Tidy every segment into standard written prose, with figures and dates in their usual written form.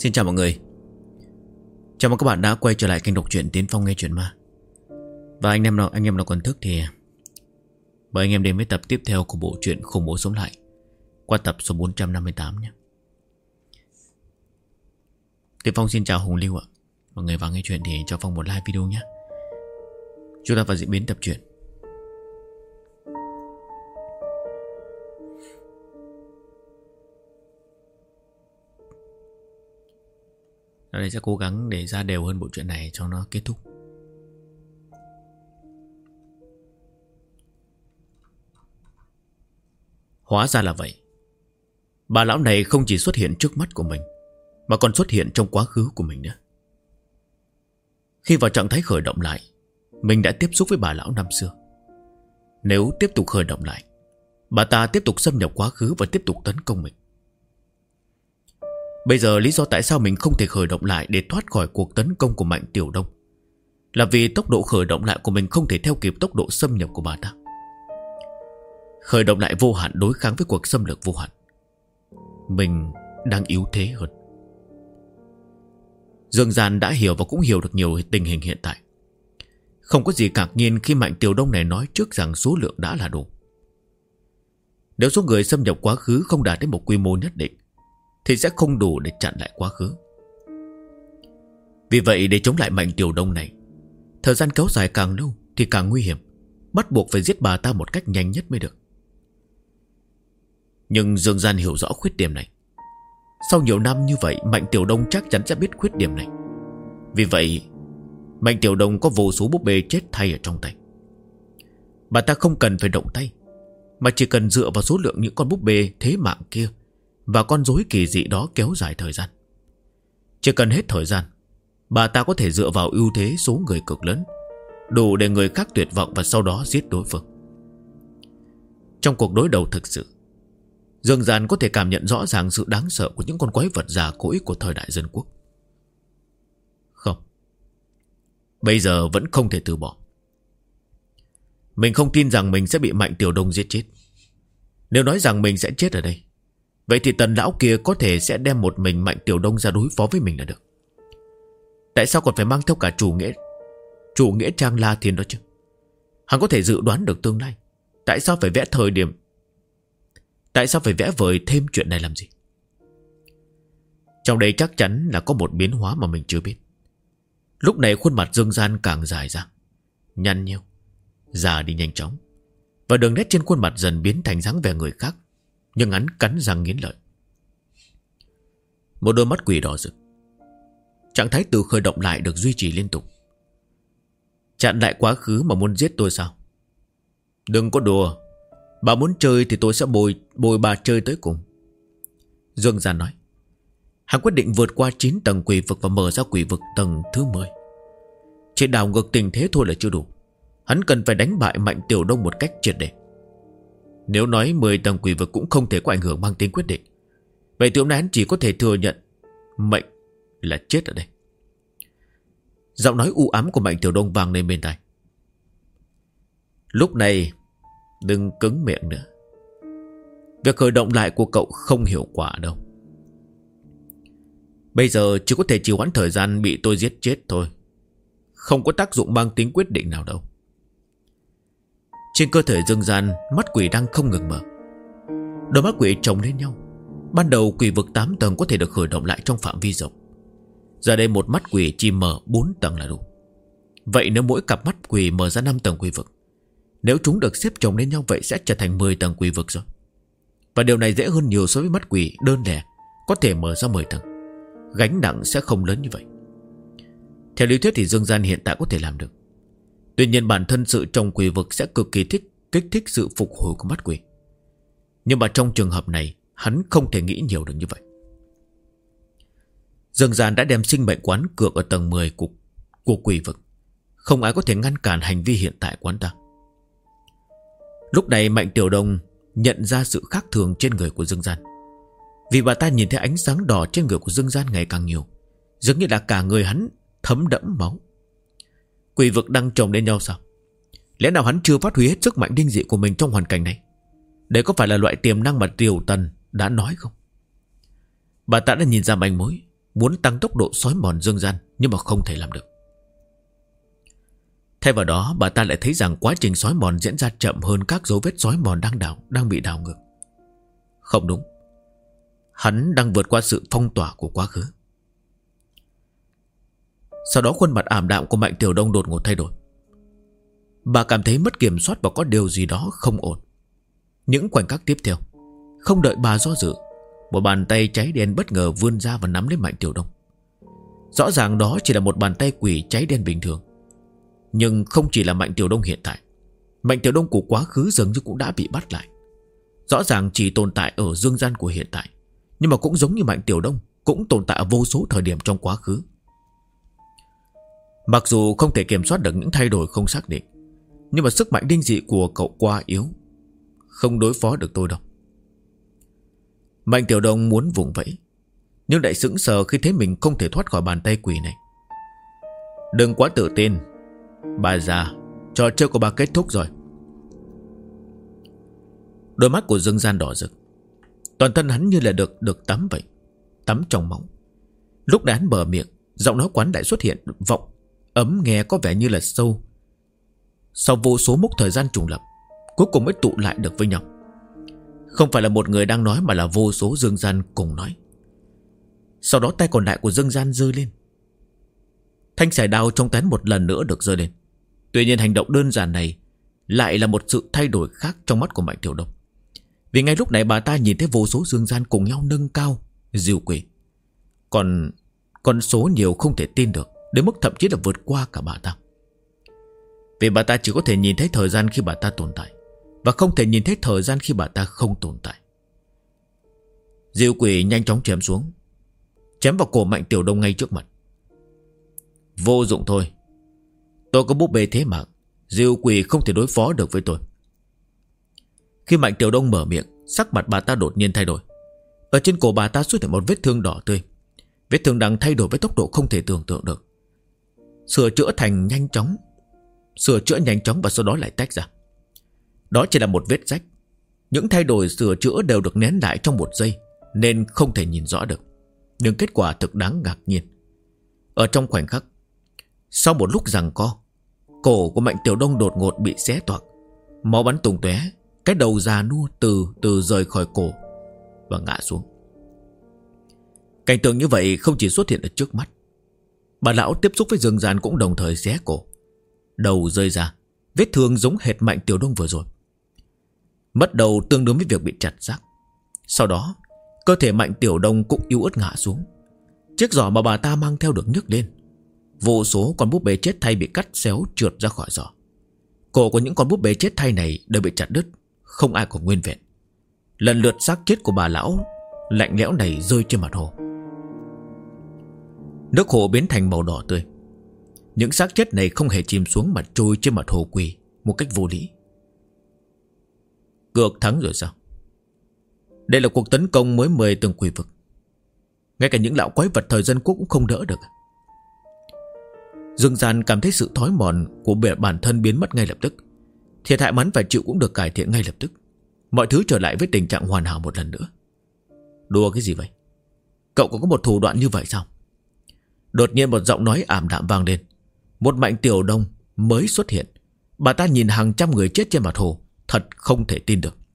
Xin chào mọi người. Chào mừng các bạn đã quay trở lại kênh đọc truyện Tiến Phong nghe truyện ma. Và anh em nào còn thức thì mời anh em đến với tập tiếp theo của bộ truyện Khủng Bố Sống Lại, qua tập số 458 nhé. Tiến Phong xin chào Hùng Lưu ạ. Mọi người vào nghe truyện thì cho Phong một like video nhé. Chúng ta vào diễn biến tập truyện. Ở đây sẽ cố gắng để ra đều hơn bộ truyện này cho nó kết thúc. Hóa ra là vậy. Bà lão này không chỉ xuất hiện trước mắt của mình, mà còn xuất hiện trong quá khứ của mình nữa. Khi vào trạng thái khởi động lại, mình đã tiếp xúc với bà lão năm xưa. Nếu tiếp tục khởi động lại, bà ta tiếp tục xâm nhập quá khứ và tiếp tục tấn công mình. Bây giờ lý do tại sao mình không thể khởi động lại để thoát khỏi cuộc tấn công của Mạnh Tiểu Đông là vì tốc độ khởi động lại của mình không thể theo kịp tốc độ xâm nhập của bà ta. Khởi động lại vô hạn đối kháng với cuộc xâm lược vô hạn. Mình đang yếu thế hơn. Dương Gian đã hiểu và cũng hiểu được nhiều tình hình hiện tại. Không có gì ngạc nhiên khi Mạnh Tiểu Đông này nói trước rằng số lượng đã là đủ. Nếu số người xâm nhập quá khứ không đạt đến một quy mô nhất định thì sẽ không đủ để chặn lại quá khứ. Vì vậy để chống lại Mạnh Tiểu Đông này, thời gian kéo dài càng lâu thì càng nguy hiểm. Bắt buộc phải giết bà ta một cách nhanh nhất mới được. Nhưng Dương Gian hiểu rõ khuyết điểm này. Sau nhiều năm như vậy, Mạnh Tiểu Đông chắc chắn sẽ biết khuyết điểm này. Vì vậy Mạnh Tiểu Đông có vô số búp bê chết thay ở trong tay. Bà ta không cần phải động tay, mà chỉ cần dựa vào số lượng những con búp bê thế mạng kia và con rối kỳ dị đó kéo dài thời gian. Chỉ cần hết thời gian, bà ta có thể dựa vào ưu thế số người cực lớn, đủ để người khác tuyệt vọng và sau đó giết đối phương. Trong cuộc đối đầu thực sự, Dương Gian có thể cảm nhận rõ ràng sự đáng sợ của những con quái vật già cỗi của thời đại dân quốc. Không, bây giờ vẫn không thể từ bỏ. Mình không tin rằng mình sẽ bị Mạnh Tiểu Đông giết chết. Nếu nói rằng mình sẽ chết ở đây, vậy thì Tần lão kia có thể sẽ đem một mình Mạnh Tiểu Đông ra đối phó với mình là được. Tại sao còn phải mang theo cả chủ nghĩa Trang La Thiên đó chứ? Hắn có thể dự đoán được tương lai. Tại sao phải vẽ vời thêm chuyện này làm gì? Trong đây chắc chắn là có một biến hóa mà mình chưa biết. Lúc này khuôn mặt Dương Gian càng dài ra, nhăn nheo, già đi nhanh chóng, và đường nét trên khuôn mặt dần biến thành dáng vẻ người khác. Nhưng hắn cắn răng nghiến lợi. Một đôi mắt quỷ đỏ rực. Trạng thái từ khởi động lại được duy trì liên tục. Chặn lại quá khứ mà muốn giết tôi sao? Đừng có đùa. Bà muốn chơi thì tôi sẽ bồi bà chơi tới cùng. Dương Gian nói. Hắn quyết định vượt qua 9 tầng quỷ vực và mở ra quỷ vực tầng thứ 10. Chỉ đảo ngược tình thế thôi là chưa đủ. Hắn cần phải đánh bại Mạnh Tiểu Đông một cách triệt để. Nếu nói 10 tầng quỷ vực cũng không thể có ảnh hưởng mang tính quyết định, vậy thì hôm nay hắn chỉ có thể thừa nhận mệnh là chết ở đây. Giọng nói u ám của Mạnh Tiểu Đông vang lên bên tai. Lúc này đừng cứng miệng nữa. Việc khởi động lại của cậu không hiệu quả đâu. Bây giờ chỉ có thể trì hoãn thời gian bị tôi giết chết thôi. Không có tác dụng mang tính quyết định nào đâu. Trên cơ thể Dương Gian, mắt quỷ đang không ngừng mở. Đôi mắt quỷ chồng lên nhau. Ban đầu quỷ vực 8 tầng có thể được khởi động lại trong phạm vi rộng. Giờ đây một mắt quỷ chỉ mở 4 tầng là đủ. Vậy nếu mỗi cặp mắt quỷ mở ra 5 tầng quỷ vực, nếu chúng được xếp chồng lên nhau, vậy sẽ trở thành 10 tầng quỷ vực rồi. Và điều này dễ hơn nhiều so với mắt quỷ đơn lẻ có thể mở ra 10 tầng. Gánh nặng sẽ không lớn như vậy. Theo lý thuyết thì Dương Gian hiện tại có thể làm được. Tuy nhiên bản thân sự trong quỷ vực sẽ cực kỳ kích thích sự phục hồi của mắt quỷ. Nhưng mà trong trường hợp này, hắn không thể nghĩ nhiều được như vậy. Dương Gian đã đem sinh mệnh quán cược ở tầng 10 của quỷ vực. Không ai có thể ngăn cản hành vi hiện tại của hắn ta. Lúc này Mạnh Tiểu Đông nhận ra sự khác thường trên người của Dương Gian. Vì bà ta nhìn thấy ánh sáng đỏ trên người của Dương Gian ngày càng nhiều, giống như là cả người hắn thấm đẫm máu. Quỷ vực đang chồng lên nhau sao? Lẽ nào hắn chưa phát huy hết sức mạnh linh dị của mình trong hoàn cảnh này? Đây có phải là loại tiềm năng mà Triều Tần đã nói không? Bà ta đã nhìn ra manh mối, muốn tăng tốc độ xói mòn dương gian, nhưng mà không thể làm được. Thay vào đó, bà ta lại thấy rằng quá trình xói mòn diễn ra chậm hơn các dấu vết xói mòn đang bị đảo ngược. Không đúng, hắn đang vượt qua sự phong tỏa của quá khứ. Sau đó khuôn mặt ảm đạm của Mạnh Tiểu Đông đột ngột thay đổi. Bà cảm thấy mất kiểm soát và có điều gì đó không ổn. Những khoảnh khắc tiếp theo, không đợi bà do dự, một bàn tay cháy đen bất ngờ vươn ra và nắm lấy Mạnh Tiểu Đông. Rõ ràng đó chỉ là một bàn tay quỷ cháy đen bình thường. Nhưng không chỉ là Mạnh Tiểu Đông hiện tại, Mạnh Tiểu Đông của quá khứ dường như cũng đã bị bắt lại. Rõ ràng chỉ tồn tại ở dương gian của hiện tại, nhưng mà cũng giống như Mạnh Tiểu Đông, cũng tồn tại ở vô số thời điểm trong quá khứ. Mặc dù không thể kiểm soát được những thay đổi không xác định, nhưng mà sức mạnh đinh dị của cậu quá yếu, không đối phó được tôi đâu. Mạnh Tiểu Đông muốn vùng vẫy, nhưng lại sững sờ khi thấy mình không thể thoát khỏi bàn tay quỷ này. Đừng quá tự tin, bà già, trò chơi của bà kết thúc rồi. Đôi mắt của Dương Gian đỏ rực, toàn thân hắn như là được tắm vậy, tắm trong máu. Lúc đã hắn mở miệng, giọng nói quán lại xuất hiện vọng ấm nghe có vẻ như là sâu. Sau vô số mốc thời gian trùng lập, cuối cùng mới tụ lại được với nhau. Không phải là một người đang nói, mà là vô số Dương Gian cùng nói. Sau đó tay còn lại của Dương Gian giơ lên. Thanh sải đao trong tay một lần nữa được giơ lên. Tuy nhiên hành động đơn giản này lại là một sự thay đổi khác trong mắt của Mạnh Tiểu Đông. Vì ngay lúc này bà ta nhìn thấy vô số Dương Gian cùng nhau nâng cao diều quỷ. Con số nhiều không thể tin được, đến mức thậm chí là vượt qua cả bà ta. Vì bà ta chỉ có thể nhìn thấy thời gian khi bà ta tồn tại, và không thể nhìn thấy thời gian khi bà ta không tồn tại. Diều quỷ nhanh chóng chém xuống, chém vào cổ Mạnh Tiểu Đông ngay trước mặt. Vô dụng thôi, tôi có búp bê thế mạng, diều quỷ không thể đối phó được với tôi. Khi Mạnh Tiểu Đông mở miệng, sắc mặt bà ta đột nhiên thay đổi. Ở trên cổ bà ta xuất hiện một vết thương đỏ tươi. Vết thương đang thay đổi với tốc độ không thể tưởng tượng được. Sửa chữa nhanh chóng và sau đó lại tách ra. Đó chỉ là một vết rách. Những thay đổi sửa chữa đều được nén lại trong một giây, nên không thể nhìn rõ được. Nhưng kết quả thực đáng ngạc nhiên. Ở trong khoảnh khắc, sau một lúc giằng co, cổ của Mạnh Tiểu Đông đột ngột bị xé toạc, máu bắn tung tóe. Cái đầu già nua từ rời khỏi cổ và ngã xuống. Cảnh tượng như vậy không chỉ xuất hiện ở trước mắt, bà lão tiếp xúc với Dương Gian cũng đồng thời xé cổ, đầu rơi ra. Vết thương giống hệt Mạnh Tiểu Đông vừa rồi. Mất đầu tương đương với việc bị chặt xác. Sau đó cơ thể Mạnh Tiểu Đông cũng yếu ớt ngã xuống. Chiếc giỏ mà bà ta mang theo được nhấc lên. Vô số con búp bê chết thay bị cắt xéo trượt ra khỏi giỏ. Cổ của những con búp bê chết thay này đều bị chặt đứt, không ai còn nguyên vẹn. Lần lượt xác chết của bà lão lạnh lẽo này rơi trên mặt hồ. Nước hồ biến thành màu đỏ tươi. Những xác chết này không hề chìm xuống mà trôi trên mặt hồ quỳ một cách vô lý. Cược thắng rồi sao? Đây là cuộc tấn công mới 10 tầng quỷ vực. Ngay cả những lão quái vật thời dân quốc cũng không đỡ được. Dương Gian cảm thấy sự thói mòn của bản thân biến mất ngay lập tức. Thiệt hại mắn phải chịu cũng được cải thiện ngay lập tức. Mọi thứ trở lại với tình trạng hoàn hảo một lần nữa. Đùa cái gì vậy? Cậu cũng có một thủ đoạn như vậy sao? Đột nhiên một giọng nói ảm đạm vang lên. Một Mạnh Tiểu Đông mới xuất hiện. Bà ta nhìn hàng trăm người chết trên mặt hồ, thật không thể tin được.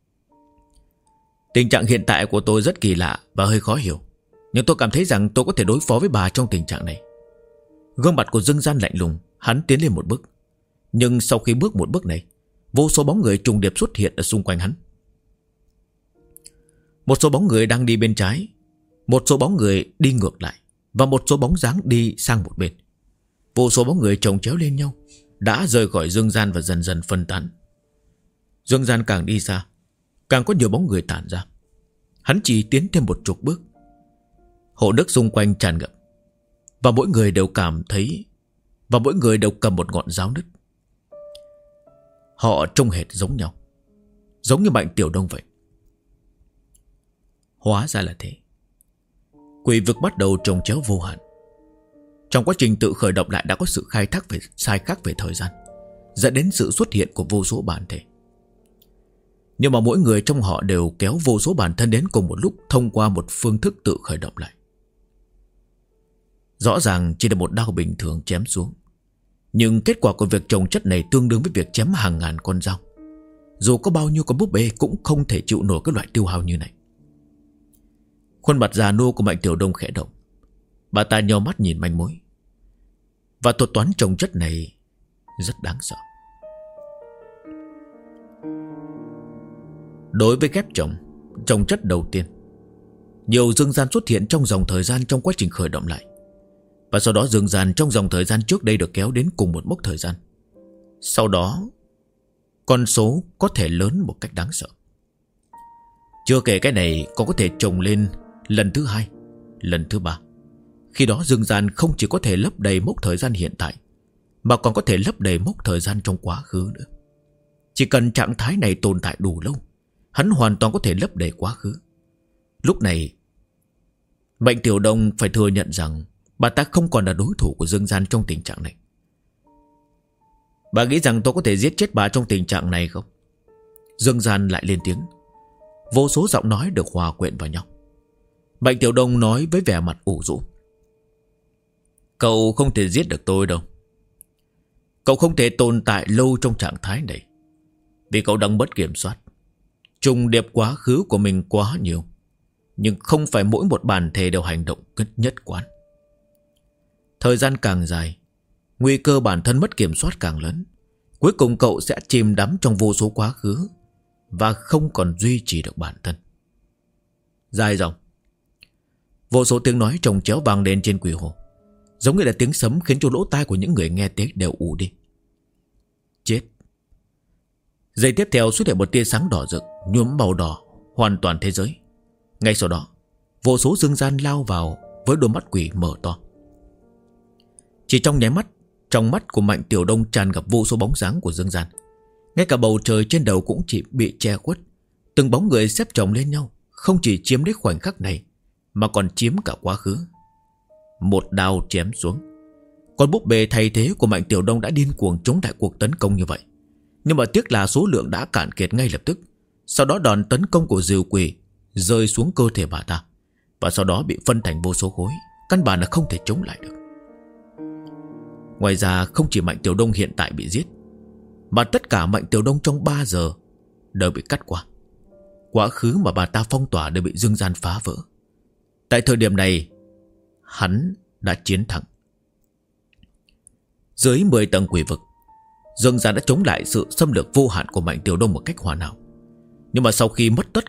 Tình trạng hiện tại của tôi rất kỳ lạ và hơi khó hiểu, nhưng tôi cảm thấy rằng tôi có thể đối phó với bà trong tình trạng này. Gương mặt của Dương Gian lạnh lùng. Hắn tiến lên một bước. Nhưng sau khi bước một bước này, vô số bóng người trùng điệp xuất hiện ở xung quanh hắn. Một số bóng người đang đi bên trái, một số bóng người đi ngược lại, và một số bóng dáng đi sang một bên. Vô số bóng người chồng chéo lên nhau, đã rời khỏi Dương Gian và dần dần phân tán. Dương Gian càng đi xa, càng có nhiều bóng người tản ra. Hắn chỉ tiến thêm một chục bước. Hồ nước xung quanh tràn ngập, và mỗi người đều cảm thấy, và mỗi người đều cầm một ngọn giáo nứt. Họ trông hệt giống nhau, giống như Mạnh Tiểu Đông vậy. Hóa ra là thế. Quỷ vực bắt đầu chồng chéo vô hạn. Trong quá trình tự khởi động lại đã có sự sai khác về thời gian, dẫn đến sự xuất hiện của vô số bản thể. Nhưng mà mỗi người trong họ đều kéo vô số bản thân đến cùng một lúc thông qua một phương thức tự khởi động lại. Rõ ràng chỉ là một đao bình thường chém xuống, nhưng kết quả của việc trồng chất này tương đương với việc chém hàng ngàn con dao. Dù có bao nhiêu con búp bê cũng không thể chịu nổi cái loại tiêu hao như này. Khuôn mặt già nua của Mạnh Tiểu Đông khẽ động. Bà ta nheo mắt nhìn manh mối. Và thuật toán trồng chất này rất đáng sợ. Đối với ghép trồng chất đầu tiên, nhiều dương gian xuất hiện trong dòng thời gian trong quá trình khởi động lại. Và sau đó dương gian trong dòng thời gian trước đây được kéo đến cùng một mốc thời gian. Sau đó con số có thể lớn một cách đáng sợ. Chưa kể cái này còn có thể trồng lên lần thứ 2, lần thứ 3. Khi đó dương gian không chỉ có thể lấp đầy mốc thời gian hiện tại, mà còn có thể lấp đầy mốc thời gian trong quá khứ nữa. Chỉ cần trạng thái này tồn tại đủ lâu, hắn hoàn toàn có thể lấp đầy quá khứ. Lúc này Mạnh Tiểu Đông phải thừa nhận rằng bà ta không còn là đối thủ của dương gian trong tình trạng này. Bà nghĩ rằng tôi có thể giết chết bà trong tình trạng này không? Dương gian lại lên tiếng. Vô số giọng nói được hòa quyện vào nhau. Mạnh Tiểu Đông nói với vẻ mặt ủ rũ. Cậu không thể giết được tôi đâu. Cậu không thể tồn tại lâu trong trạng thái này, vì cậu đang mất kiểm soát. Trùng điệp quá khứ của mình quá nhiều, nhưng không phải mỗi một bản thể đều hành động nhất quán. Thời gian càng dài, nguy cơ bản thân mất kiểm soát càng lớn. Cuối cùng cậu sẽ chìm đắm trong vô số quá khứ và không còn duy trì được bản thân. Dài dòng, vô số tiếng nói chồng chéo vang lên trên quỷ hồ, giống như là tiếng sấm khiến cho lỗ tai của những người nghe tiếng đều ù đi. Chết. Giây tiếp theo xuất hiện một tia sáng đỏ rực nhuốm màu đỏ hoàn toàn thế giới. Ngay sau đó, vô số dương gian lao vào với đôi mắt quỷ mở to. Chỉ trong nháy mắt, trong mắt của Mạnh Tiểu Đông tràn ngập vô số bóng dáng của dương gian. Ngay cả bầu trời trên đầu cũng chỉ bị che khuất. Từng bóng người xếp chồng lên nhau, không chỉ chiếm lấy khoảnh khắc này, mà còn chiếm cả quá khứ. Một đao chém xuống. Con búp bê thay thế của Mạnh Tiểu Đông đã điên cuồng chống lại cuộc tấn công như vậy. Nhưng mà tiếc là số lượng đã cạn kiệt ngay lập tức. Sau đó đòn tấn công của Diều Quỷ rơi xuống cơ thể bà ta, và sau đó bị phân thành vô số khối, căn bản là không thể chống lại được. Ngoài ra không chỉ Mạnh Tiểu Đông hiện tại bị giết, mà tất cả Mạnh Tiểu Đông trong 3 giờ đều bị cắt qua. Quá khứ mà bà ta phong tỏa đều bị dương gian phá vỡ. Tại thời điểm này, hắn đã chiến thắng. Dưới 10 tầng quỷ vực, dương gian đã chống lại sự xâm lược vô hạn của Mạnh Tiểu Đông một cách hoàn hảo. Nhưng mà sau khi tất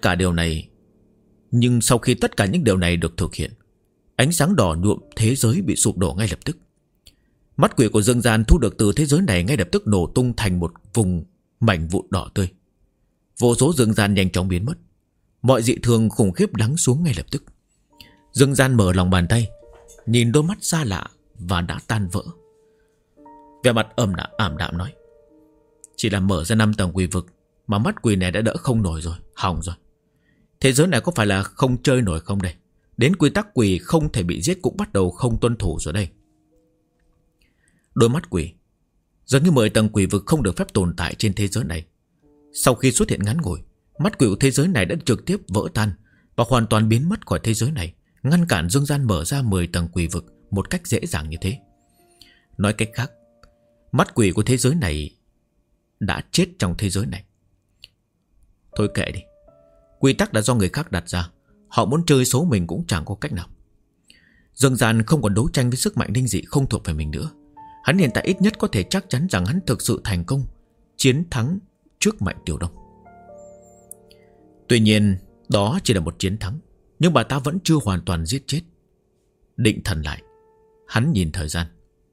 cả những điều này được thực hiện, ánh sáng đỏ nhuộm thế giới bị sụp đổ ngay lập tức. Mắt quỷ của dương gian thu được từ thế giới này ngay lập tức nổ tung thành một vùng mảnh vụn đỏ tươi. Vô số dương gian nhanh chóng biến mất. Mọi dị thường khủng khiếp lắng xuống ngay lập tức. Dương gian mở lòng bàn tay, nhìn đôi mắt xa lạ và đã tan vỡ. Vẻ mặt ảm đạm nói: chỉ là mở ra 5 tầng quỷ vực mà mắt quỷ này đã đỡ không nổi rồi, hỏng rồi. Thế giới này có phải là không chơi nổi không đây? Đến quy tắc quỷ không thể bị giết cũng bắt đầu không tuân thủ rồi đây. Đôi mắt quỷ, dường như 10 tầng quỷ vực không được phép tồn tại trên thế giới này. Sau khi xuất hiện ngắn ngủi, mắt quỷ của thế giới này đã trực tiếp vỡ tan và hoàn toàn biến mất khỏi thế giới này, ngăn cản dương gian mở ra 10 tầng quỷ vực một cách dễ dàng như thế. Nói cách khác, mắt quỷ của thế giới này đã chết trong thế giới này. Thôi kệ đi, quy tắc đã do người khác đặt ra, họ muốn chơi xấu mình cũng chẳng có cách nào. Dương gian không còn đấu tranh với sức mạnh linh dị không thuộc về mình nữa. Hắn hiện tại ít nhất có thể chắc chắn rằng hắn thực sự thành công, chiến thắng trước Mạnh Tiểu Đông. Tuy nhiên đó chỉ là một chiến thắng, nhưng bà ta vẫn chưa hoàn toàn giết chết. Định thần lại, hắn nhìn thời gian.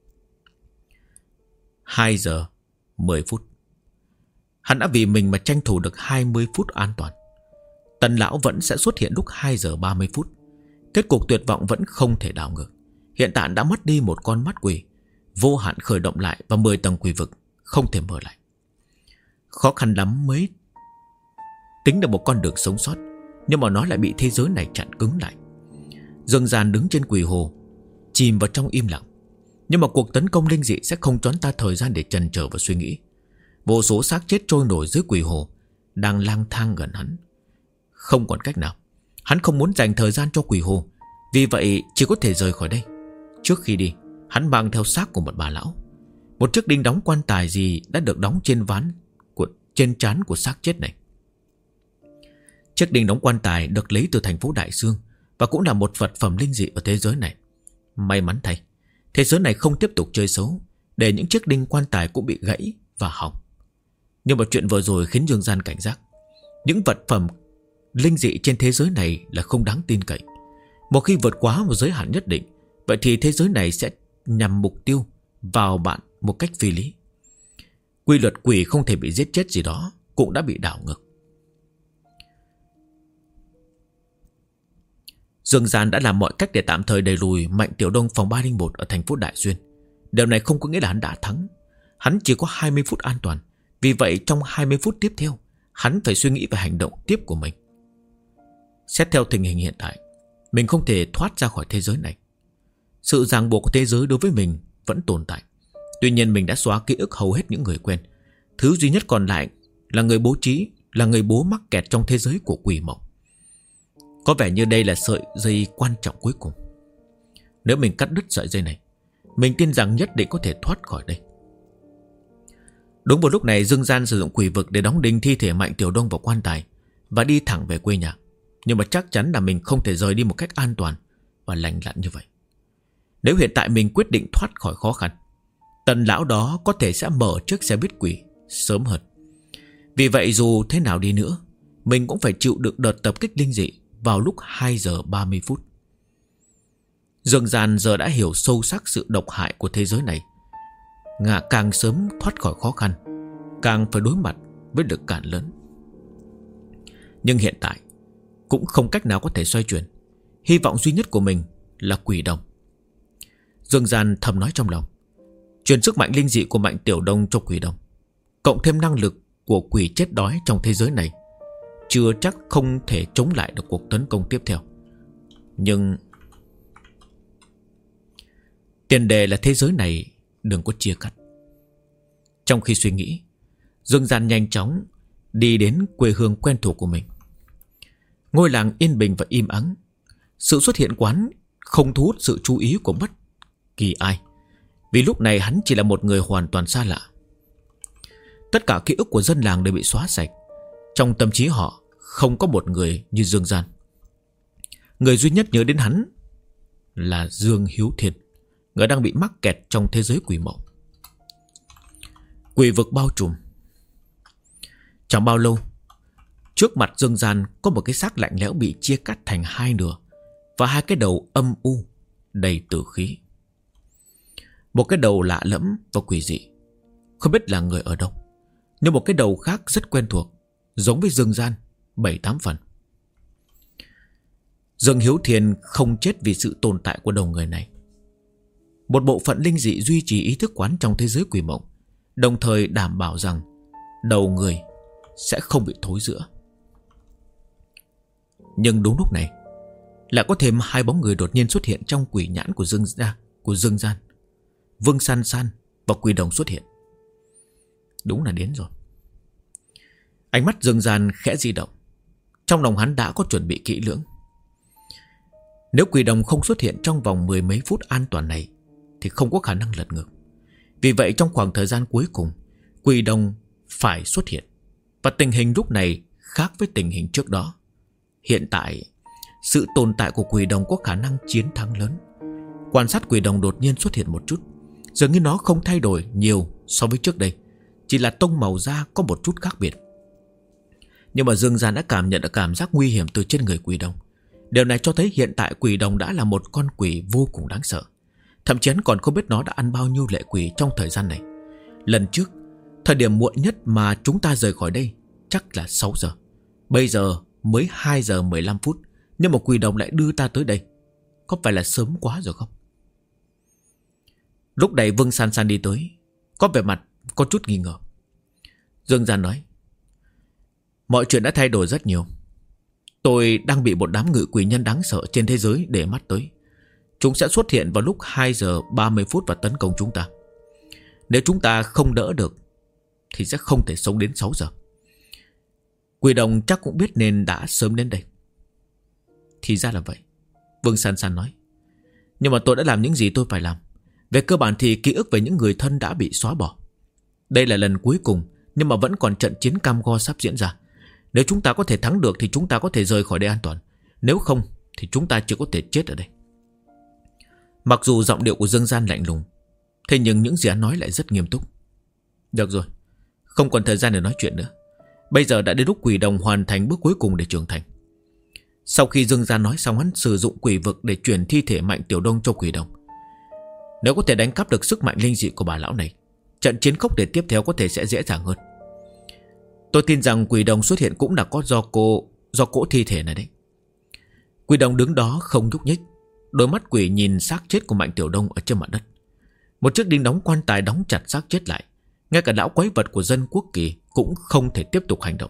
2 giờ 10 phút. Hắn đã vì mình mà tranh thủ được 20 phút an toàn. Tần lão vẫn sẽ xuất hiện lúc 2 giờ 30 phút. Kết cục tuyệt vọng vẫn không thể đảo ngược. Hiện tại đã mất đi một con mắt quỷ, vô hạn khởi động lại và 10 tầng quỷ vực không thể mở lại. Khó khăn lắm mới tính được một con đường sống sót, nhưng mà nó lại bị thế giới này chặn cứng lại. Dương gian đứng trên quỷ hồ, chìm vào trong im lặng. Nhưng mà cuộc tấn công linh dị sẽ không cho ta thời gian để chần chờ và suy nghĩ. Vô số xác chết trôi nổi dưới quỷ hồ đang lang thang gần hắn. Không còn cách nào, hắn không muốn dành thời gian cho quỷ hồ, vì vậy chỉ có thể rời khỏi đây. Trước khi đi, hắn mang theo xác của một bà lão. Một chiếc đinh đóng quan tài gì đã được đóng trên trán của xác chết này. Chiếc đinh đóng quan tài được lấy từ thành phố Đại Dương và cũng là một vật phẩm linh dị ở thế giới này. May mắn thay, thế giới này không tiếp tục chơi xấu, để những chiếc đinh quan tài cũng bị gãy và hỏng. Nhưng mà chuyện vừa rồi khiến Dương Gian cảnh giác. Những vật phẩm linh dị trên thế giới này là không đáng tin cậy. Một khi vượt quá một giới hạn nhất định, vậy thì thế giới này sẽ nhằm mục tiêu vào bạn một cách phi lý. Quy luật quỷ không thể bị giết chết gì đó cũng đã bị đảo ngược. Dương Gian đã làm mọi cách để tạm thời đẩy lùi Mạnh Tiểu Đông phòng 301 ở thành phố Đại Xuyên. Điều này không có nghĩa là hắn đã thắng. Hắn chỉ có 20 phút an toàn. Vì vậy trong 20 phút tiếp theo, hắn phải suy nghĩ về hành động tiếp của mình. Xét theo tình hình hiện tại, mình không thể thoát ra khỏi thế giới này. Sự ràng buộc của thế giới đối với mình vẫn tồn tại. Tuy nhiên mình đã xóa ký ức hầu hết những người quen. Thứ duy nhất còn lại là người bố mắc kẹt trong thế giới của quỷ mộng. Có vẻ như đây là sợi dây quan trọng cuối cùng. Nếu mình cắt đứt sợi dây này, mình tin rằng nhất định có thể thoát khỏi đây. Đúng vào lúc này, Dương Gian sử dụng quỷ vực để đóng đinh thi thể Mạnh Tiểu Đông vào quan tài và đi thẳng về quê nhà. Nhưng mà chắc chắn là mình không thể rời đi một cách an toàn và lành lặn như vậy. Nếu hiện tại mình quyết định thoát khỏi khó khăn, Tần lão đó có thể sẽ mở chiếc xe buýt quỷ sớm hơn. Vì vậy dù thế nào đi nữa, mình cũng phải chịu đựng đợt tập kích linh dị vào lúc 2 giờ 30 phút. Dương Gian giờ đã hiểu sâu sắc sự độc hại của thế giới này. Ngạ càng sớm thoát khỏi khó khăn, càng phải đối mặt với lực cản lớn. Nhưng hiện tại cũng không cách nào có thể xoay chuyển. Hy vọng duy nhất của mình là quỷ đồng. Dương Gian thầm nói trong lòng. Truyền sức mạnh linh dị của Mạnh Tiểu Đông cho quỷ đồng, cộng thêm năng lực của quỷ chết đói trong thế giới này, chưa chắc không thể chống lại được cuộc tấn công tiếp theo. Nhưng tiền đề là thế giới này đừng có chia cắt. Trong khi suy nghĩ, Dương Gian nhanh chóng đi đến quê hương quen thuộc của mình. Ngôi làng yên bình và im ắng. Sự xuất hiện quán không thu hút sự chú ý của bất kỳ ai, vì lúc này hắn chỉ là một người hoàn toàn xa lạ. Tất cả ký ức của dân làng đều bị xóa sạch. Trong tâm trí họ không có một người như Dương Gian. Người duy nhất nhớ đến hắn là Dương Hiếu Thiên, người đang bị mắc kẹt trong thế giới quỷ mộng. Quỷ vực bao trùm. Chẳng bao lâu, trước mặt Dương Gian có một cái xác lạnh lẽo bị chia cắt thành hai nửa, và hai cái đầu âm u đầy tử khí. Một cái đầu lạ lẫm và quỷ dị, không biết là người ở đâu. Nhưng một cái đầu khác rất quen thuộc, giống với Dương Gian 7-8 phần. Dương Hiếu Thiên không chết vì sự tồn tại của đầu người này. Một bộ phận linh dị duy trì ý thức quán trong thế giới quỷ mộng, đồng thời đảm bảo rằng đầu người sẽ không bị thối rữa. Nhưng đúng lúc này, lại có thêm hai bóng người đột nhiên xuất hiện trong quỷ nhãn của Dương Gian. Vương San San và quỷ đồng xuất hiện. Đúng là đến rồi. Ánh mắt Dương Gian khẽ di động. Trong lòng hắn đã có chuẩn bị kỹ lưỡng. Nếu quỷ đồng không xuất hiện trong vòng 10 mấy phút an toàn này, thì không có khả năng lật ngược. Vì vậy trong khoảng thời gian cuối cùng, quỷ đồng phải xuất hiện. Và tình hình lúc này khác với tình hình trước đó. Hiện tại, sự tồn tại của quỷ đồng có khả năng chiến thắng lớn. Quan sát quỷ đồng đột nhiên xuất hiện một chút, dường như nó không thay đổi nhiều so với trước đây, chỉ là tông màu da có một chút khác biệt. Nhưng mà Dương Gian đã cảm nhận được cảm giác nguy hiểm từ trên người quỷ đồng. Điều này cho thấy hiện tại quỷ đồng đã là một con quỷ vô cùng đáng sợ. Thậm chí hắn còn không biết nó đã ăn bao nhiêu lệ quỷ trong thời gian này. Lần trước, thời điểm muộn nhất mà chúng ta rời khỏi đây chắc là 6 giờ. Bây giờ mới 2 giờ 15 phút, nhưng mà quỷ đồng lại đưa ta tới đây. Có phải là sớm quá rồi không? Lúc này Vương San San đi tới, có vẻ mặt có chút nghi ngờ. Dương Gian nói: mọi chuyện đã thay đổi rất nhiều. Tôi đang bị một đám ngự quỷ nhân đáng sợ trên thế giới để mắt tới. Chúng sẽ xuất hiện vào lúc 2 giờ 30 phút và tấn công chúng ta. Nếu chúng ta không đỡ được thì sẽ không thể sống đến 6 giờ. Quỷ đồng chắc cũng biết nên đã sớm đến đây. Thì ra là vậy, Vương San San nói. Nhưng mà tôi đã làm những gì tôi phải làm. Về cơ bản thì ký ức về những người thân đã bị xóa bỏ. Đây là lần cuối cùng, nhưng mà vẫn còn trận chiến cam go sắp diễn ra. Nếu chúng ta có thể thắng được thì chúng ta có thể rời khỏi đây an toàn. Nếu không thì chúng ta chỉ có thể chết ở đây. Mặc dù giọng điệu của Dương Gian lạnh lùng, thế nhưng những gì hắn nói lại rất nghiêm túc. Được rồi, không còn thời gian để nói chuyện nữa. Bây giờ đã đến lúc Quỷ Đồng hoàn thành bước cuối cùng để trưởng thành. Sau khi Dương Gian nói xong, hắn sử dụng quỷ vực để chuyển thi thể Mạnh Tiểu Đông cho Quỷ Đồng. Nếu có thể đánh cắp được sức mạnh linh dị của bà lão này, trận chiến khốc liệt tiếp theo có thể sẽ dễ dàng hơn. Tôi tin rằng Quỷ Đồng xuất hiện cũng là có do cỗ thi thể này đấy. Quỷ Đồng đứng đó không nhúc nhích, đôi mắt quỷ nhìn xác chết của Mạnh Tiểu Đông ở trên mặt đất. Một chiếc đinh đóng quan tài đóng chặt xác chết lại. Ngay cả lão quái vật của dân quốc kỳ cũng không thể tiếp tục hành động.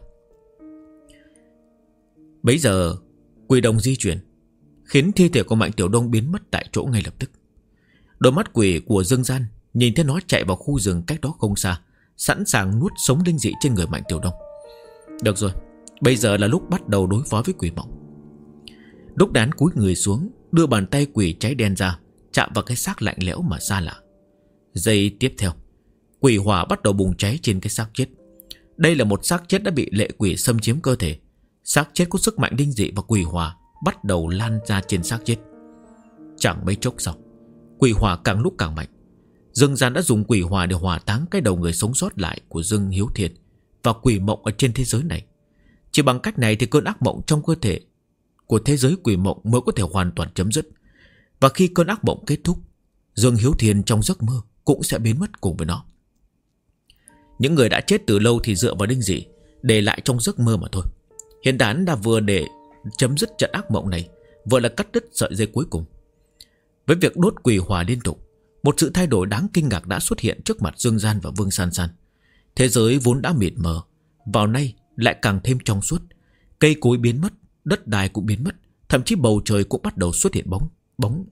Bấy giờ Quỷ Đồng di chuyển, khiến thi thể của Mạnh Tiểu Đông biến mất tại chỗ ngay lập tức. Đôi mắt quỷ của Dương Gian nhìn thấy nó chạy vào khu rừng cách đó không xa, sẵn sàng nuốt sống linh dị trên người Mạnh Tiểu Đông. Được rồi, bây giờ là lúc bắt đầu đối phó với quỷ mộng. Lúc đán cúi người xuống, đưa bàn tay quỷ cháy đen ra, chạm vào cái xác lạnh lẽo mà xa lạ. Giây tiếp theo, quỷ hỏa bắt đầu bùng cháy trên cái xác chết. Đây là một xác chết đã bị lệ quỷ xâm chiếm cơ thể. Xác chết có sức mạnh linh dị và quỷ hỏa bắt đầu lan ra trên xác chết. Chẳng mấy chốc sau, quỷ hỏa càng lúc càng mạnh. Dương Gian đã dùng quỷ hỏa để hỏa táng cái đầu người sống sót lại của Dương Hiếu Thiên và quỷ mộng ở trên thế giới này. Chỉ bằng cách này thì cơn ác mộng trong cơ thể của thế giới quỷ mộng mới có thể hoàn toàn chấm dứt. Và khi cơn ác mộng kết thúc, Dương Hiếu Thiên trong giấc mơ cũng sẽ biến mất cùng với nó. Những người đã chết từ lâu thì dựa vào linh dị để lại trong giấc mơ mà thôi. Hiện tại hắn đã vừa để chấm dứt trận ác mộng này, vừa là cắt đứt sợi dây cuối cùng. Với việc đốt quỷ hỏa liên tục, một sự thay đổi đáng kinh ngạc đã xuất hiện trước mặt Dương Gian và Vương San San. Thế giới vốn đã mịt mờ, vào nay lại càng thêm trong suốt. Cây cối biến mất, đất đai cũng biến mất, thậm chí bầu trời cũng bắt đầu xuất hiện bóng.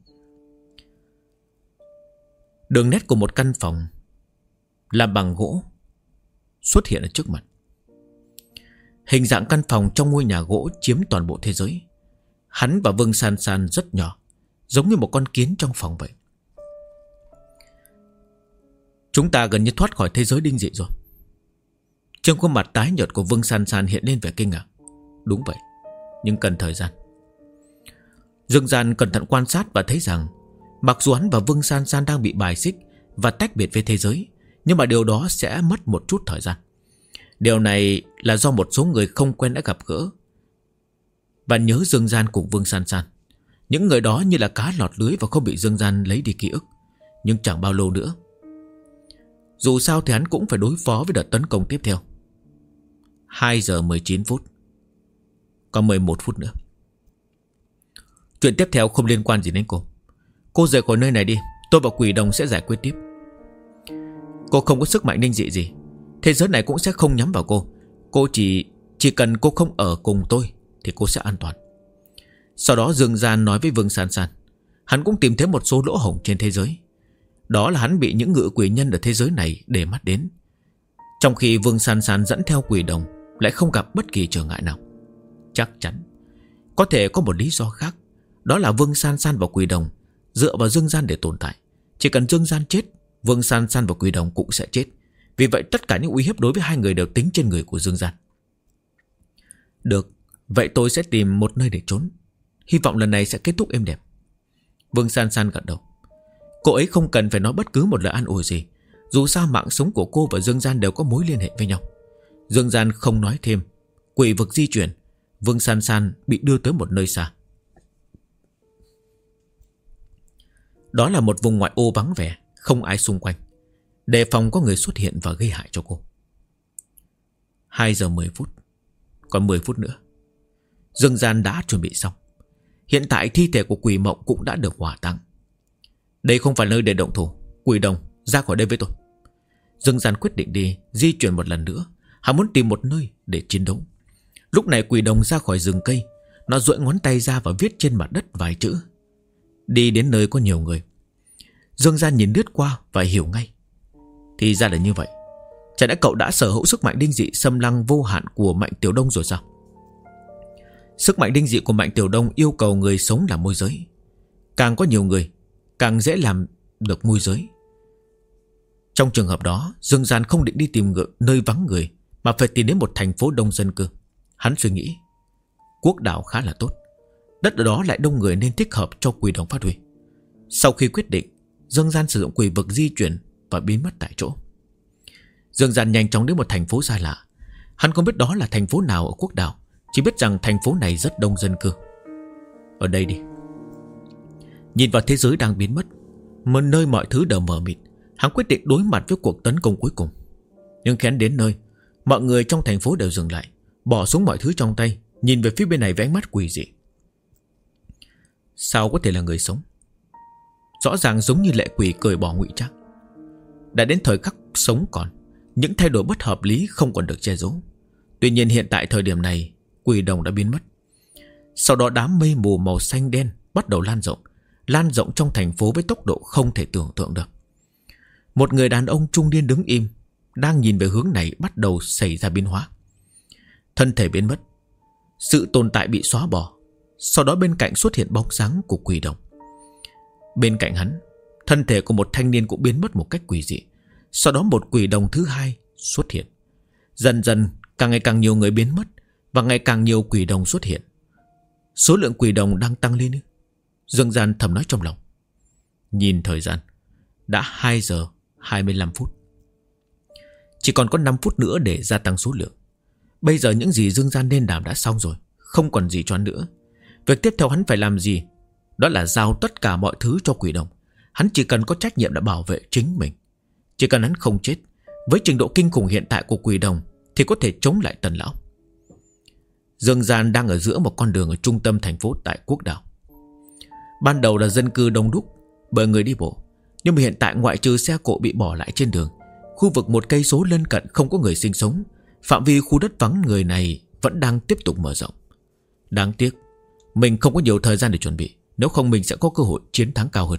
Đường nét của một căn phòng làm bằng gỗ xuất hiện ở trước mặt. Hình dạng căn phòng trong ngôi nhà gỗ chiếm toàn bộ thế giới. Hắn và Vương San San rất nhỏ, giống như một con kiến trong phòng vậy. Chúng ta gần như thoát khỏi thế giới linh dị rồi. Trên khuôn mặt tái nhợt của Vương San San hiện lên vẻ kinh ngạc. Đúng vậy, nhưng cần thời gian. Dương Gian cẩn thận quan sát và thấy rằng mặc dù hắn và Vương San San đang bị bài xích và tách biệt với thế giới, nhưng mà điều đó sẽ mất một chút thời gian. Điều này là do một số người không quen đã gặp gỡ và nhớ Dương Gian cùng Vương San San. Những người đó như là cá lọt lưới và không bị Dương Gian lấy đi ký ức. Nhưng chẳng bao lâu nữa, dù sao thì hắn cũng phải đối phó với đợt tấn công tiếp theo. 2 giờ 19 phút. Còn 11 phút nữa. Chuyện tiếp theo không liên quan gì đến cô. Cô rời khỏi nơi này đi, tôi và Quỷ Đồng sẽ giải quyết tiếp. Cô không có sức mạnh linh dị gì, thế giới này cũng sẽ không nhắm vào cô. Cô chỉ cần cô không ở cùng tôi thì cô sẽ an toàn. Sau đó Dương Gian nói với Vương San San, hắn cũng tìm thấy một số lỗ hổng trên thế giới. Đó là hắn bị những ngự quỷ nhân ở thế giới này để mắt đến. Trong khi Vương San San dẫn theo Quỷ Đồng lại không gặp bất kỳ trở ngại nào. Chắc chắn có thể có một lý do khác. Đó là Vương San San và Quỷ Đồng dựa vào Dương Gian để tồn tại. Chỉ cần Dương Gian chết, Vương San San và Quỷ Đồng cũng sẽ chết. Vì vậy tất cả những uy hiếp đối với hai người đều tính trên người của Dương Gian. Được, vậy tôi sẽ tìm một nơi để trốn. Hy vọng lần này sẽ kết thúc êm đẹp. Vương San San gật đầu. Cô ấy không cần phải nói bất cứ một lời an ủi gì. Dù sao mạng sống của cô và Dương Gian đều có mối liên hệ với nhau. Dương Gian không nói thêm. Quỷ vực di chuyển. Vương San San bị đưa tới một nơi xa. Đó là một vùng ngoại ô vắng vẻ, không ai xung quanh, đề phòng có người xuất hiện và gây hại cho cô. 2 giờ 10 phút. Còn 10 phút nữa. Dương Gian đã chuẩn bị xong. Hiện tại thi thể của Quỷ Mộng cũng đã được hỏa táng. Đây không phải nơi để động thủ. Quỷ Đồng, ra khỏi đây với tôi. Dương Gian quyết định đi di chuyển một lần nữa. Hắn muốn tìm một nơi để chiến đấu. Lúc này Quỷ Đồng ra khỏi rừng cây. Nó duỗi ngón tay ra và viết trên mặt đất vài chữ. Đi đến nơi có nhiều người. Dương Gian nhìn lướt qua và hiểu ngay. Thì ra là như vậy. Chả lẽ cậu đã sở hữu sức mạnh linh dị xâm lăng vô hạn của Mạnh Tiểu Đông rồi sao? Sức mạnh linh dị của Mạnh Tiểu Đông yêu cầu người sống làm môi giới. Càng có nhiều người càng dễ làm được môi giới. Trong trường hợp đó, Dương Gian không định đi tìm nơi vắng người, mà phải tìm đến một thành phố đông dân cư. Hắn suy nghĩ, Quốc đảo khá là tốt, đất ở đó lại đông người nên thích hợp cho quỷ đồng phát huy. Sau khi quyết định, Dương Gian sử dụng quỷ vực di chuyển và biến mất tại chỗ. Dương Gian nhanh chóng đến một thành phố xa lạ. Hắn không biết đó là thành phố nào ở Quốc đảo, chỉ biết rằng thành phố này rất đông dân cư. Ở đây đi. Nhìn vào thế giới đang biến mất, một nơi mọi thứ đều mờ mịt, hắn quyết định đối mặt với cuộc tấn công cuối cùng. Nhưng khi hắn đến nơi, mọi người trong thành phố đều dừng lại, bỏ xuống mọi thứ trong tay, nhìn về phía bên này với ánh mắt quỷ dị. Sao có thể là người sống? Rõ ràng giống như lệ quỷ cởi bỏ ngụy trang. Đã đến thời khắc sống còn, những thay đổi bất hợp lý không còn được che giấu. Tuy nhiên hiện tại thời điểm này, quỷ đồng đã biến mất. Sau đó đám mây mù màu xanh đen bắt đầu lan rộng trong thành phố với tốc độ không thể tưởng tượng được. Một người đàn ông trung niên đứng im, đang nhìn về hướng này bắt đầu xảy ra biến hóa. Thân thể biến mất, sự tồn tại bị xóa bỏ. Sau đó bên cạnh xuất hiện bóng sáng của quỷ đồng. Bên cạnh hắn, thân thể của một thanh niên cũng biến mất một cách quỷ dị. Sau đó một quỷ đồng thứ hai xuất hiện. Dần dần càng ngày càng nhiều người biến mất, và ngày càng nhiều quỷ đồng xuất hiện. Số lượng quỷ đồng đang tăng lên. Dương Gian thầm nói trong lòng. Nhìn thời gian, đã 2 giờ 25 phút. Chỉ còn có 5 phút nữa để gia tăng số lượng. Bây giờ những gì Dương Gian nên làm đã xong rồi, không còn gì cho hắn nữa. Việc tiếp theo hắn phải làm gì? Đó là giao tất cả mọi thứ cho quỷ đồng. Hắn chỉ cần có trách nhiệm là bảo vệ chính mình. Chỉ cần hắn không chết, với trình độ kinh khủng hiện tại của quỷ đồng, thì có thể chống lại Tần lão. Dương Gian đang ở giữa một con đường ở trung tâm thành phố tại Quốc đảo. Ban đầu là dân cư đông đúc bởi người đi bộ, nhưng mà hiện tại ngoại trừ xe cộ bị bỏ lại trên đường, khu vực 1 cây số lân cận không có người sinh sống. Phạm vi khu đất vắng người này vẫn đang tiếp tục mở rộng. Đáng tiếc mình không có nhiều thời gian để chuẩn bị, nếu không mình sẽ có cơ hội chiến thắng cao hơn.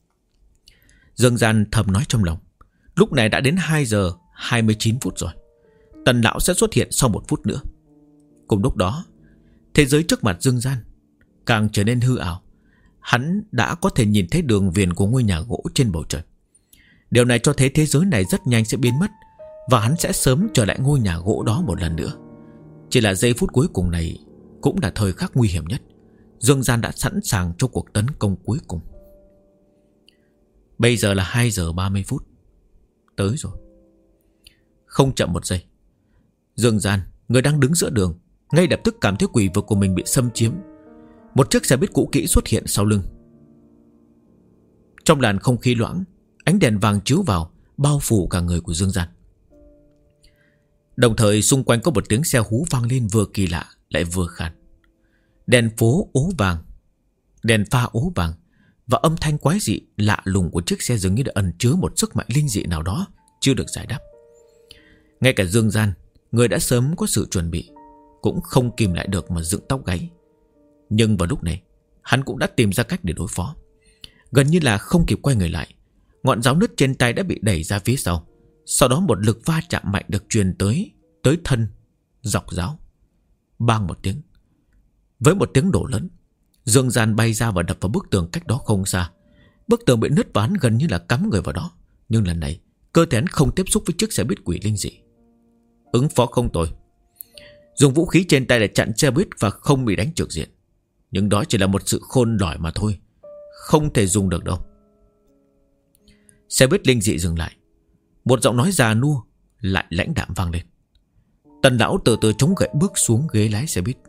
Dương Gian thầm nói trong lòng. Lúc này đã đến 2 giờ 29 phút rồi. Tần lão sẽ xuất hiện sau 1 phút nữa. Cùng lúc đó, thế giới trước mặt Dương Gian càng trở nên hư ảo. Hắn đã có thể nhìn thấy đường viền của ngôi nhà gỗ trên bầu trời. Điều này cho thấy thế giới này rất nhanh sẽ biến mất, và hắn sẽ sớm trở lại ngôi nhà gỗ đó một lần nữa. Chỉ là giây phút cuối cùng này cũng là thời khắc nguy hiểm nhất. Dương Gian đã sẵn sàng cho cuộc tấn công cuối cùng. Bây giờ là 2 giờ 30 phút. Tới rồi. Không chậm một giây, Dương Gian, người đang đứng giữa đường, ngay lập tức cảm thấy quỷ vực của mình bị xâm chiếm. Một chiếc xe buýt cũ kỹ xuất hiện sau lưng. Trong làn không khí loãng, ánh đèn vàng chiếu vào, bao phủ cả người của Dương Gian. Đồng thời xung quanh có một tiếng xe hú vang lên, vừa kỳ lạ lại vừa khàn. Đèn phố ố vàng, đèn pha ố vàng, và âm thanh quái dị lạ lùng của chiếc xe dường như đã ẩn chứa một sức mạnh linh dị nào đó chưa được giải đáp. Ngay cả Dương Gian, người đã sớm có sự chuẩn bị, cũng không kìm lại được mà dựng tóc gáy. Nhưng vào lúc này, hắn cũng đã tìm ra cách để đối phó. Gần như là không kịp quay người lại, ngọn giáo nứt trên tay đã bị đẩy ra phía sau. Sau đó một lực va chạm mạnh được truyền tới thân dọc giáo. Bang một tiếng. Với một tiếng nổ lớn, Dương Gian bay ra và đập vào bức tường cách đó không xa. Bức tường bị nứt và hắn gần như là cắm người vào đó. Nhưng lần này cơ thể hắn không tiếp xúc với chiếc xe buýt quỷ linh dị. Ứng phó không tồi. Dùng vũ khí trên tay để chặn xe buýt và không bị đánh trực diện. Nhưng đó chỉ là một sự khôn lỏi mà thôi, không thể dùng được đâu. Xe buýt linh dị dừng lại. Một giọng nói già nua lại lãnh đạm vang lên. Tần lão từ từ chống gậy bước xuống ghế lái xe buýt.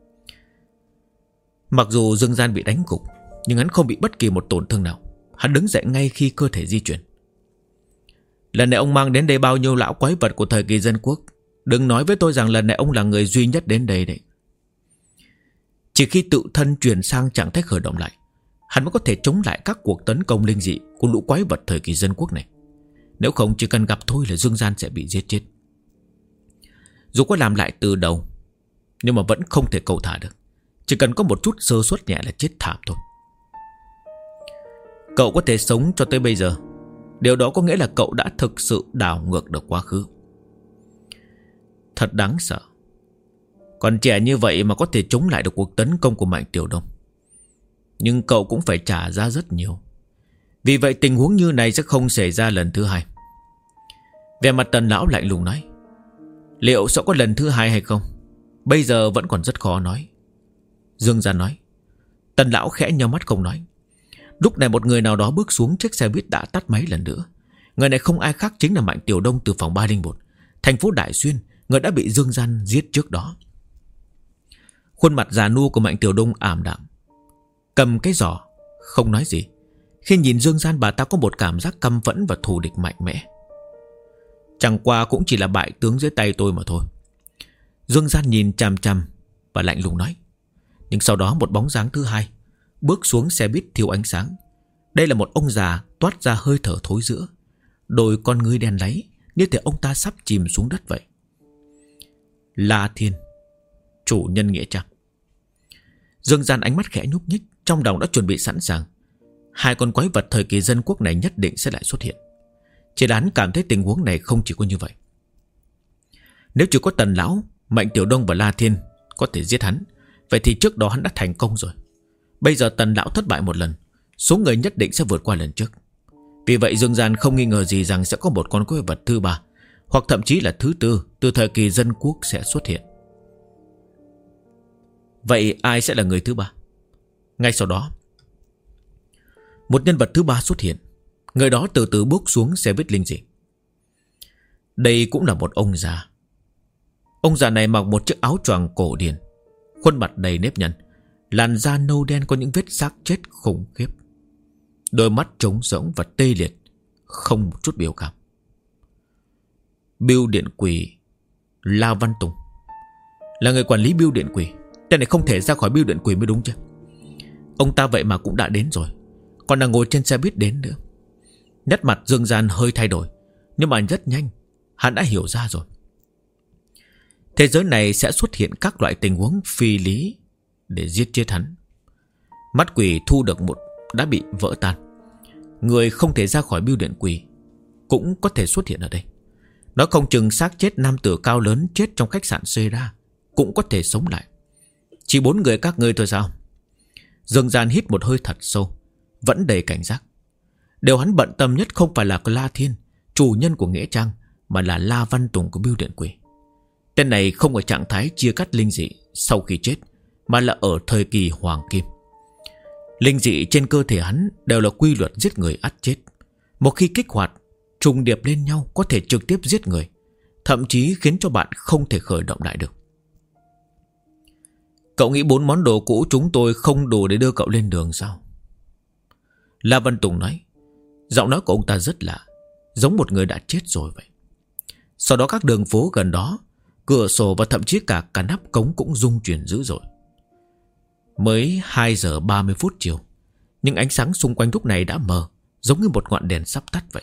Mặc dù Dương Gian bị đánh gục, nhưng hắn không bị bất kỳ một tổn thương nào. Hắn đứng dậy ngay khi cơ thể di chuyển. Lần này ông mang đến đây bao nhiêu lão quái vật của thời kỳ dân quốc? Đừng nói với tôi rằng lần này ông là người duy nhất đến đây đấy. Chỉ khi tự thân chuyển sang trạng thái khởi động lại, hắn mới có thể chống lại các cuộc tấn công linh dị của lũ quái vật thời kỳ dân quốc này. Nếu không chỉ cần gặp thôi là Dương Gian sẽ bị giết chết. Dù có làm lại từ đầu, nhưng mà vẫn không thể cầu thả được. Chỉ cần có một chút sơ suất nhẹ là chết thảm thôi. Cậu có thể sống cho tới bây giờ, điều đó có nghĩa là cậu đã thực sự đảo ngược được quá khứ. Thật đáng sợ. Còn trẻ như vậy mà có thể chống lại được cuộc tấn công của Mạnh Tiểu Đông. Nhưng cậu cũng phải trả giá rất nhiều. Vì vậy tình huống như này sẽ không xảy ra lần thứ hai. Vẻ mặt Tần lão lạnh lùng nói: liệu sẽ có lần thứ hai hay không, bây giờ vẫn còn rất khó nói. Dương Gian nói. Tần lão khẽ nhắm mắt không nói. Lúc này một người nào đó bước xuống chiếc xe buýt đã tắt máy lần nữa. Người này không ai khác chính là Mạnh Tiểu Đông từ phòng 301, thành phố Đại Xuyên, người đã bị Dương Gian giết trước đó. Khuôn mặt già nua của Mạnh Tiểu Đông ảm đạm, cầm cái giỏ không nói gì. Khi nhìn Dương Gian, bà ta có một cảm giác căm phẫn và thù địch mạnh mẽ. Chẳng qua cũng chỉ là bại tướng dưới tay tôi mà thôi. Dương Gian nhìn chằm chằm và lạnh lùng nói. Nhưng sau đó một bóng dáng thứ hai bước xuống xe buýt thiếu ánh sáng. Đây là một ông già toát ra hơi thở thối rữa, đôi con ngươi đen láy, như thể ông ta sắp chìm xuống đất vậy. La Thiên, chủ nhân nghĩa trang. Dương Gian ánh mắt khẽ nhúc nhích, trong đầu đã chuẩn bị sẵn sàng. Hai con quái vật thời kỳ dân quốc này nhất định sẽ lại xuất hiện. Chỉ là hắn cảm thấy tình huống này không chỉ có như vậy. Nếu chỉ có Tần lão, Mạnh Tiểu Đông và La Thiên có thể giết hắn, vậy thì trước đó hắn đã thành công rồi. Bây giờ Tần lão thất bại một lần, số người nhất định sẽ vượt qua lần trước. Vì vậy Dương Gian không nghi ngờ gì rằng sẽ có một con quái vật thứ ba, hoặc thậm chí là thứ tư từ thời kỳ dân quốc sẽ xuất hiện. Vậy ai sẽ là người thứ ba? Ngay sau đó, một nhân vật thứ ba xuất hiện. Người đó từ từ bước xuống xe buýt linh dị. Đây cũng là một ông già. Ông già này mặc một chiếc áo choàng cổ điển, khuôn mặt đầy nếp nhăn, làn da nâu đen có những vết xác chết khủng khiếp, đôi mắt trống rỗng và tê liệt, không một chút biểu cảm. Bưu điện quỷ La Văn Tùng là người quản lý bưu điện quỷ. Tên này không thể ra khỏi bưu điện quỷ mới đúng chứ. Ông ta vậy mà cũng đã đến rồi, còn đang ngồi trên xe buýt đến nữa. Nét mặt Dương Gian hơi thay đổi, nhưng mà rất nhanh hắn đã hiểu ra rồi. Thế giới này sẽ xuất hiện các loại tình huống phi lý để giết chết hắn. Mắt quỷ thu được một đã bị vỡ tan. Người không thể ra khỏi bưu điện quỷ cũng có thể xuất hiện ở đây. Nó không chừng xác chết nam tử cao lớn chết trong khách sạn Sera cũng có thể sống lại. Chỉ 4 người các ngươi thôi sao? Dương Gian hít một hơi thật sâu, vẫn đầy cảnh giác. Điều hắn bận tâm nhất không phải là La Thiên, chủ nhân của nghĩa trang, mà là La Văn Tùng của bưu điện quỷ. Tên này không ở trạng thái chia cắt linh dị sau khi chết, mà là ở thời kỳ hoàng kim. Linh dị trên cơ thể hắn đều là quy luật giết người ắt chết. Một khi kích hoạt, trùng điệp lên nhau có thể trực tiếp giết người, thậm chí khiến cho bạn không thể khởi động lại được. Cậu nghĩ 4 món đồ cũ chúng tôi không đủ để đưa cậu lên đường sao? La Văn Tùng nói. Giọng nói của ông ta rất lạ, giống một người đã chết rồi vậy. Sau đó các đường phố gần đó, cửa sổ và thậm chí cả nắp cống cũng rung chuyển dữ dội. Mới 2 giờ 30 phút chiều, nhưng ánh sáng xung quanh lúc này đã mờ, giống như một ngọn đèn sắp tắt vậy.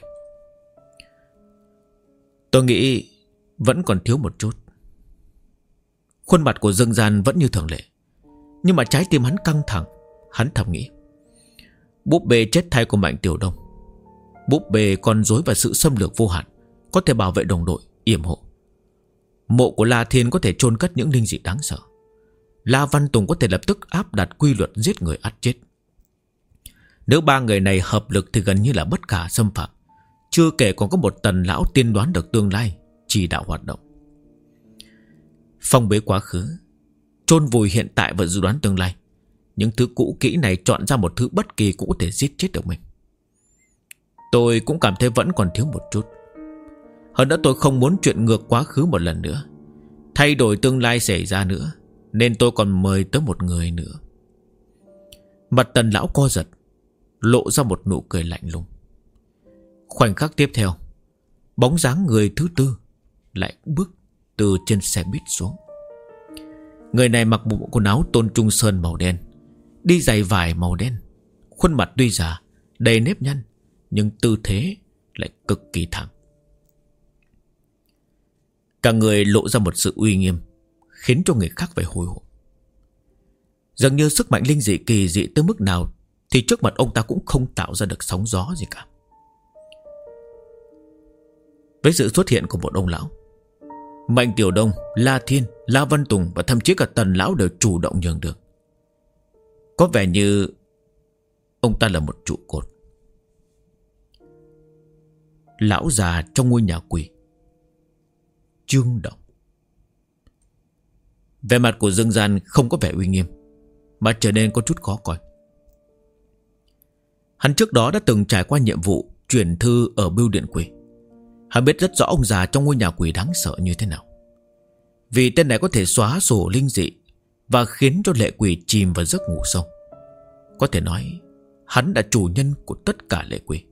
Tôi nghĩ vẫn còn thiếu một chút. Khuôn mặt của Dương Gian vẫn như thường lệ, nhưng mà trái tim hắn căng thẳng. Hắn thầm nghĩ, búp bê chết thay của Mạnh Tiểu Đông, búp bê con rối và sự xâm lược vô hạn, có thể bảo vệ đồng đội, yểm hộ. Mộ của La Thiên có thể chôn cất những linh dị đáng sợ. La Văn Tùng có thể lập tức áp đặt quy luật giết người ắt chết. Nếu 3 người này hợp lực thì gần như là bất khả xâm phạm. Chưa kể còn có một Tần lão tiên đoán được tương lai, chỉ đạo hoạt động. Phong bế quá khứ, chôn vùi hiện tại và dự đoán tương lai. Những thứ cũ kỹ này chọn ra một thứ bất kỳ cũng có thể giết chết được mình. Tôi cũng cảm thấy vẫn còn thiếu một chút. Hơn nữa tôi không muốn chuyện ngược quá khứ một lần nữa, thay đổi tương lai xảy ra nữa, nên tôi còn mời tới một người nữa. Mặt Tần lão co giật, lộ ra một nụ cười lạnh lùng. Khoảnh khắc tiếp theo, bóng dáng người thứ tư lại bước từ trên xe buýt xuống. Người này mặc một bộ quần áo tôn trung sơn màu đen, đi giày vải màu đen. Khuôn mặt tuy già, đầy nếp nhăn, nhưng tư thế lại cực kỳ thẳng. Cả người lộ ra một sự uy nghiêm, khiến cho người khác phải hồi hộp. Dường như sức mạnh linh dị kỳ dị tới mức nào thì trước mặt ông ta cũng không tạo ra được sóng gió gì cả. Với sự xuất hiện của một ông lão, Mạnh Tiểu Đông, La Thiên, La Văn Tùng và thậm chí cả Tần lão đều chủ động nhường đường. Có vẻ như ông ta là một trụ cột. lão già trong ngôi nhà quỷ. Trương Động. Vẻ mặt của Dương Gian không có vẻ uy nghiêm, mà trở nên có chút khó coi. Hắn trước đó đã từng trải qua nhiệm vụ chuyển thư ở bưu điện quỷ. Hắn biết rất rõ ông già trong ngôi nhà quỷ đáng sợ như thế nào. Vì tên này có thể xóa sổ linh dị và khiến cho lệ quỷ chìm vào giấc ngủ sâu. Có thể nói hắn là chủ nhân của tất cả lệ quỷ.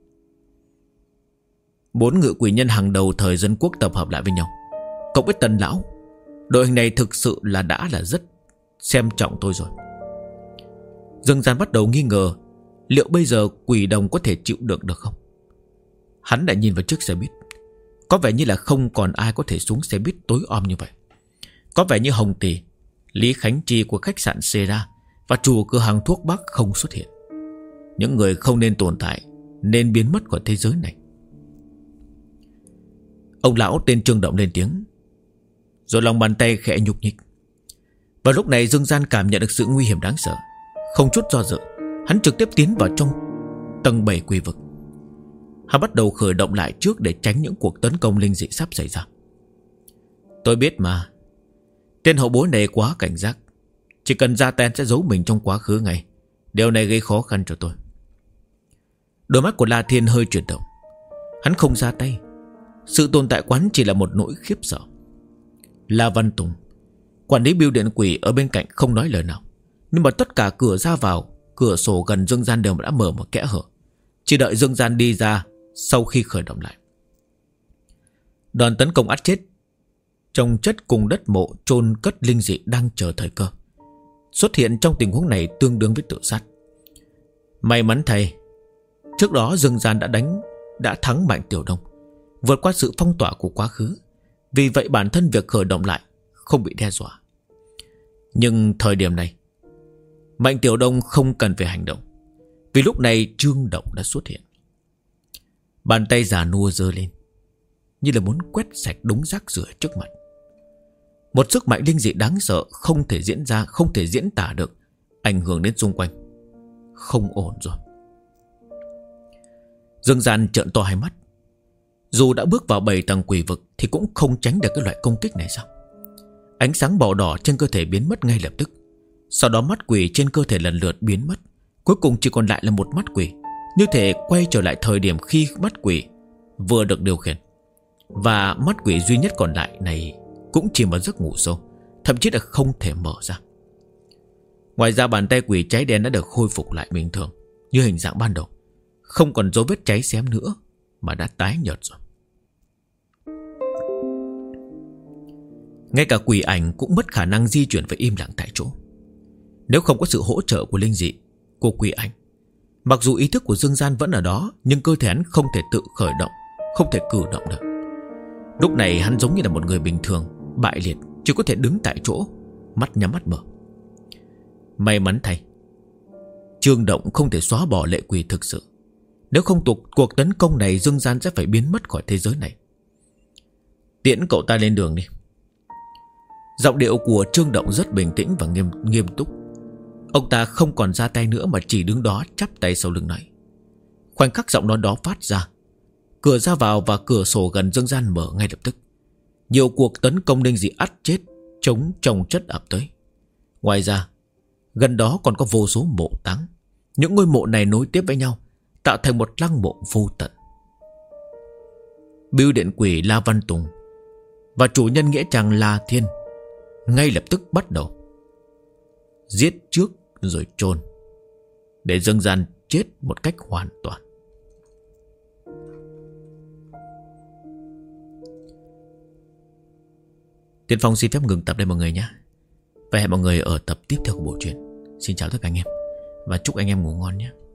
4 ngự quỷ nhân hàng đầu thời dân quốc tập hợp lại với nhau, cộng với Tần lão, đội hình này thực sự đã rất xem trọng tôi rồi. Dương Gian bắt đầu nghi ngờ liệu bây giờ quỷ đồng có thể chịu đựng được không. Hắn đã nhìn vào chiếc xe buýt. Có vẻ như là không còn ai có thể xuống xe buýt tối om như vậy. Có vẻ như Hồng Tỷ, Lý Khánh Chi của khách sạn Sera và chủ cửa hàng thuốc bắc không xuất hiện. Những người không nên tồn tại, nên biến mất khỏi thế giới này. Ông lão tên Trương Động lên tiếng, rồi lòng bàn tay khẽ nhúc nhích. Và lúc này Dương Gian cảm nhận được sự nguy hiểm đáng sợ. Không chút do dự, hắn trực tiếp tiến vào trong tầng 7 quỷ vực. Hắn bắt đầu khởi động lại trước để tránh những cuộc tấn công linh dị sắp xảy ra. Tôi biết mà, tên hậu bối này quá cảnh giác. Chỉ cần ra tay sẽ giấu mình trong quá khứ ngay. Điều này gây khó khăn cho tôi. Đôi mắt của La Thiên hơi chuyển động. Hắn không ra tay. Sự tồn tại quán chỉ là một nỗi khiếp sợ. La Văn Tùng, quản lý bưu điện quỷ ở bên cạnh không nói lời nào. Nhưng mà tất cả cửa ra vào, cửa sổ gần Dương Gian đều đã mở một kẽ hở. Chỉ đợi Dương Gian đi ra sau khi khởi động lại. Đòn tấn công ắt chết trong chất cùng đất mộ chôn cất linh dị đang chờ thời cơ. Xuất hiện trong tình huống này tương đương với tự sát. May mắn thay, trước đó Dương Gian đã thắng Mạnh Tiểu Đông, vượt qua sự phong tỏa của quá khứ. Vì vậy bản thân việc khởi động lại không bị đe dọa. Nhưng thời điểm này, Mạnh Tiểu Đông không cần phải hành động, vì lúc này Trương Động đã xuất hiện. Bàn tay già nua giơ lên, như là muốn quét sạch đống rác rưởi trước mặt. Một sức mạnh linh dị đáng sợ không thể diễn ra, không thể diễn tả được, ảnh hưởng đến xung quanh. Không ổn rồi. Dương Gian trợn to hai mắt. Dù đã bước vào 7 tầng quỷ vực thì cũng không tránh được cái loại công kích này sao? Ánh sáng màu đỏ trên cơ thể biến mất ngay lập tức. Sau đó mắt quỷ trên cơ thể lần lượt biến mất. Cuối cùng chỉ còn lại là một mắt quỷ, như thể quay trở lại thời điểm khi mắt quỷ vừa được điều khiển. Và mắt quỷ duy nhất còn lại này cũng chỉ một giấc ngủ sâu, thậm chí là không thể mở ra. Ngoài ra bàn tay quỷ cháy đen đã được khôi phục lại bình thường, như hình dạng ban đầu, không còn dấu vết cháy xém nữa, mà đã tái nhợt rồi. Ngay cả quỷ ảnh cũng mất khả năng di chuyển và im lặng tại chỗ. Nếu không có sự hỗ trợ của linh dị, của quỷ ảnh, mặc dù ý thức của Dương Gian vẫn ở đó, nhưng cơ thể hắn không thể tự khởi động, không thể cử động được. Lúc này hắn giống như là một người bình thường, bại liệt, chỉ có thể đứng tại chỗ, mắt nhắm mắt mở. May mắn thay, Trương Động không thể xóa bỏ lệ quỷ thực sự. Nếu không cuộc tấn công này, Dương Gian sẽ phải biến mất khỏi thế giới này. Tiễn cậu ta lên đường đi. Giọng điệu của Trương Động rất bình tĩnh và nghiêm túc. Ông ta không còn ra tay nữa, mà chỉ đứng đó chắp tay sau lưng nói. Khoảnh khắc giọng nói đó phát ra, cửa ra vào và cửa sổ gần Dương Gian mở ngay lập tức. Nhiều cuộc tấn công linh dị ắt chết chống trồng chất ập tới. Ngoài ra, gần đó còn có vô số mộ táng. Những ngôi mộ này nối tiếp với nhau, tạo thành một lăng mộ vô tận. Bưu điện quỷ La Văn Tùng và chủ nhân nghĩa trang La Thiên ngay lập tức bắt đầu giết trước rồi chôn, để Dương Gian chết một cách hoàn toàn. Tiên Phong xin phép ngừng tập đây mọi người nhé. Và hẹn mọi người ở tập tiếp theo của bộ truyện. Xin chào tất cả anh em, và chúc anh em ngủ ngon nhé.